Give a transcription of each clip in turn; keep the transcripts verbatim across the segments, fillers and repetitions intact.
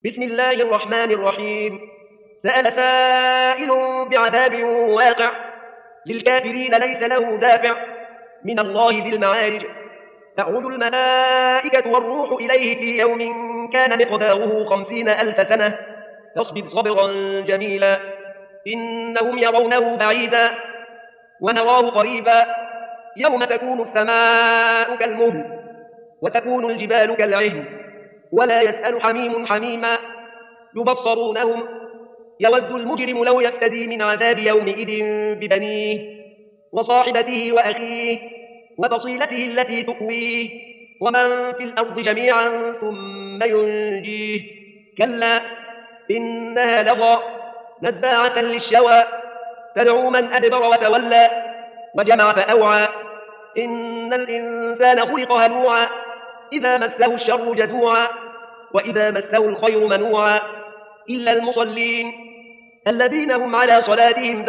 بسم الله الرحمن الرحيم. سأل سائل بعذاب واقع للكافرين ليس له دافع من الله ذي المعارج. تعرج الملائكة والروح إليه في يوم كان مقداره خمسين ألف سنة فاصبر صبرا جميلا إنهم يرونه بعيدا ونراه قريبا يوم تكون السماء كالمهل وتكون الجبال كالعهن ولا يسأل حميم حميما يبصرونهم يود المجرم لو يفتدي من عذاب يومئذ ببنيه وصاحبته وأخيه وفصيلته التي تؤويه ومن في الأرض جميعا ثم ينجيه كلا إنها لظى نزاعة للشوى تدعو من أدبر وتولى وجمع فأوعى إن الإنسان خلق هلوعا إذا مسه الشر جزوعا وإذا مسه الخير منوعا إلا المصلين الذين هم على صلاتهم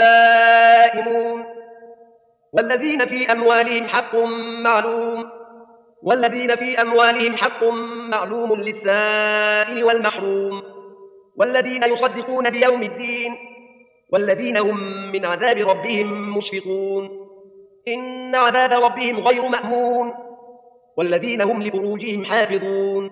دائمون والذين في أموالهم حق معلوم والذين في أموالهم حق معلوم للسائل والمحروم والذين يصدقون بيوم الدين والذين هم من عذاب ربهم مشفقون إن عذاب ربهم غير مأمون والذين هم لفروجهم حافظون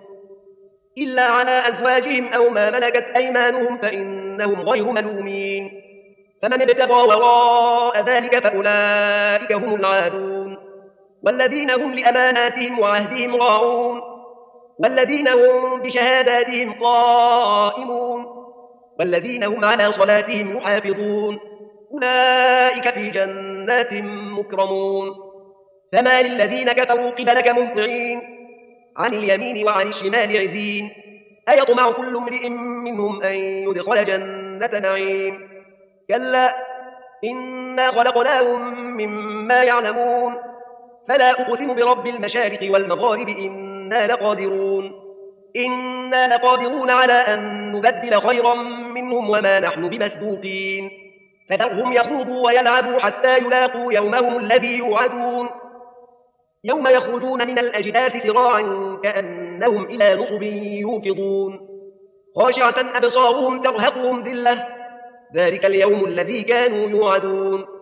إلا على أزواجهم أو ما ملكت أيمانهم فإنهم غير ملومين فمن ابتغى وراء ذلك فأولئك هم العادون والذين هم لأماناتهم وعهدهم راعون والذين هم بشهاداتهم قائمون والذين هم على صلاتهم يحافظون أولئك في جنات مكرمون فما للذين كفروا قبلك مهطعين عن اليمين وعن الشمال عزين أيطمع كل امرئ منهم أن يدخل جنة نعيم كلا إنا خلقناهم مما يعلمون فلا أقسم برب المشارق والمغارب إنا لقادرون إنا لقادرون على أن نبدل خيرا منهم وما نحن بمسبوقين فذرهم يخوضوا ويلعبوا حتى يلاقوا يومهم الذي يوعدون يوم يخرجون من الأجداث سراعا كأنهم إلى نصب يوفضون خاشعة أبصارهم ترهقهم ذلة ذلك اليوم الذي كانوا يوعدون